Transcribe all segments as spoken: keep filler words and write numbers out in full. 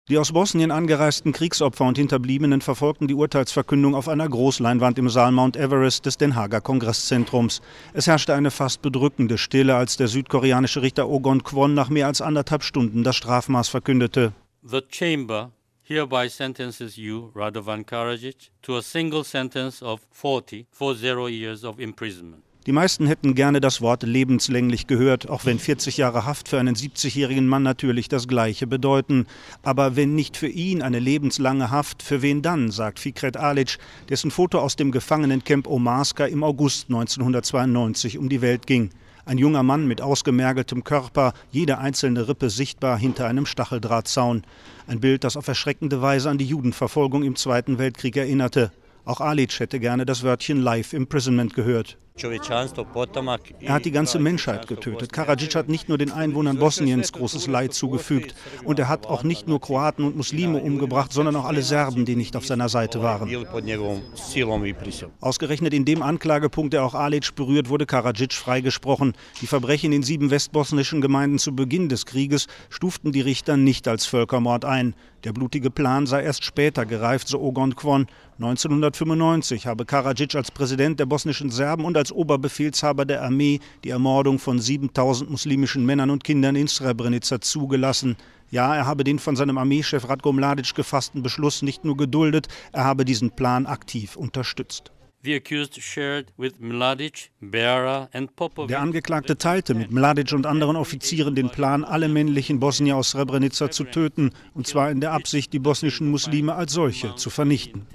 Die aus Bosnien angereisten Kriegsopfer und Hinterbliebenen verfolgten die Urteilsverkündung auf einer Großleinwand im Saal Mount Everest des Den Haager Kongresszentrums. Es herrschte eine fast bedrückende Stille, als der südkoreanische Richter Oh Gon-kwon nach mehr als anderthalb Stunden das Strafmaß verkündete. The chamber hereby sentences you, Radovan Karadzic, to a single sentence of forty, forty years of imprisonment. Die meisten hätten gerne das Wort lebenslänglich gehört, auch wenn vierzig Jahre Haft für einen siebzigjährigen Mann natürlich das Gleiche bedeuten. Aber wenn nicht für ihn eine lebenslange Haft, für wen dann, sagt Fikret Alic, dessen Foto aus dem Gefangenencamp Omarska im August neunzehnhundertzweiundneunzig um die Welt ging. Ein junger Mann mit ausgemergeltem Körper, jede einzelne Rippe sichtbar hinter einem Stacheldrahtzaun. Ein Bild, das auf erschreckende Weise an die Judenverfolgung im Zweiten Weltkrieg erinnerte. Auch Alic hätte gerne das Wörtchen Life Imprisonment gehört. Er hat die ganze Menschheit getötet. Karadzic hat nicht nur den Einwohnern Bosniens großes Leid zugefügt. Und er hat auch nicht nur Kroaten und Muslime umgebracht, sondern auch alle Serben, die nicht auf seiner Seite waren. Ausgerechnet in dem Anklagepunkt, der auch Alic berührt, wurde Karadzic freigesprochen. Die Verbrechen in sieben westbosnischen Gemeinden zu Beginn des Krieges stuften die Richter nicht als Völkermord ein. Der blutige Plan sei erst später gereift, so Oh Gon-kwon. neunzehnhundertfünfundneunzig habe Karadzic als Präsident der bosnischen Serben und als Oberbefehlshaber der Armee die Ermordung von siebentausend muslimischen Männern und Kindern in Srebrenica zugelassen. Ja, er habe den von seinem Armeechef Ratko Mladic gefassten Beschluss nicht nur geduldet, er habe diesen Plan aktiv unterstützt. The accused shared with Mladic, Bera and Popovic. Der Angeklagte teilte mit Mladic und anderen Offizieren den Plan, alle männlichen Bosnier aus Srebrenica zu töten, und zwar in der Absicht, die bosnischen Muslime als solche zu vernichten.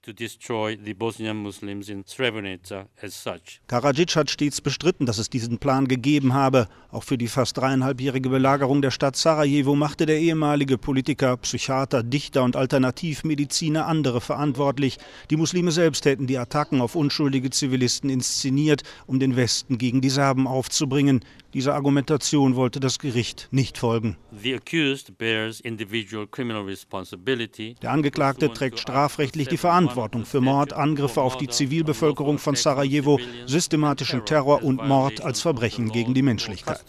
Karadzic hat stets bestritten, dass es diesen Plan gegeben habe. Auch für die fast dreieinhalbjährige Belagerung der Stadt Sarajevo machte der ehemalige Politiker, Psychiater, Dichter und Alternativmediziner andere verantwortlich. Die Muslime selbst hätten die Attacken auf unschuldige Zivilisten inszeniert, um den Westen gegen die Serben aufzubringen. Dieser Argumentation wollte das Gericht nicht folgen. The accused bears individual criminal responsibility. Der Angeklagte trägt strafrechtlich die Verantwortung für Mord, Angriffe auf die Zivilbevölkerung von Sarajevo, systematischen Terror und Mord als Verbrechen gegen die Menschlichkeit.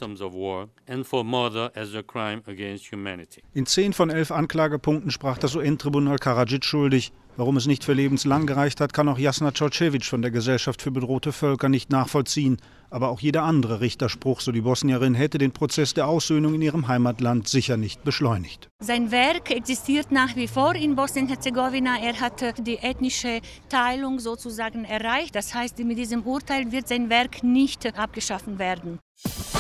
In zehn von elf Anklagepunkten sprach das U N-Tribunal Karadzic schuldig. Warum es nicht für lebenslang gereicht hat, kann auch Jasna Đorđević von der Gesellschaft für bedrohte Völker nicht nachvollziehen. Aber auch jeder andere Richterspruch, so die Bosnierin, hätte den Prozess der Aussöhnung in ihrem Heimatland sicher nicht beschleunigt. Sein Werk existiert nach wie vor in Bosnien-Herzegowina. Er hat die ethnische Teilung sozusagen erreicht. Das heißt, mit diesem Urteil wird sein Werk nicht abgeschaffen werden.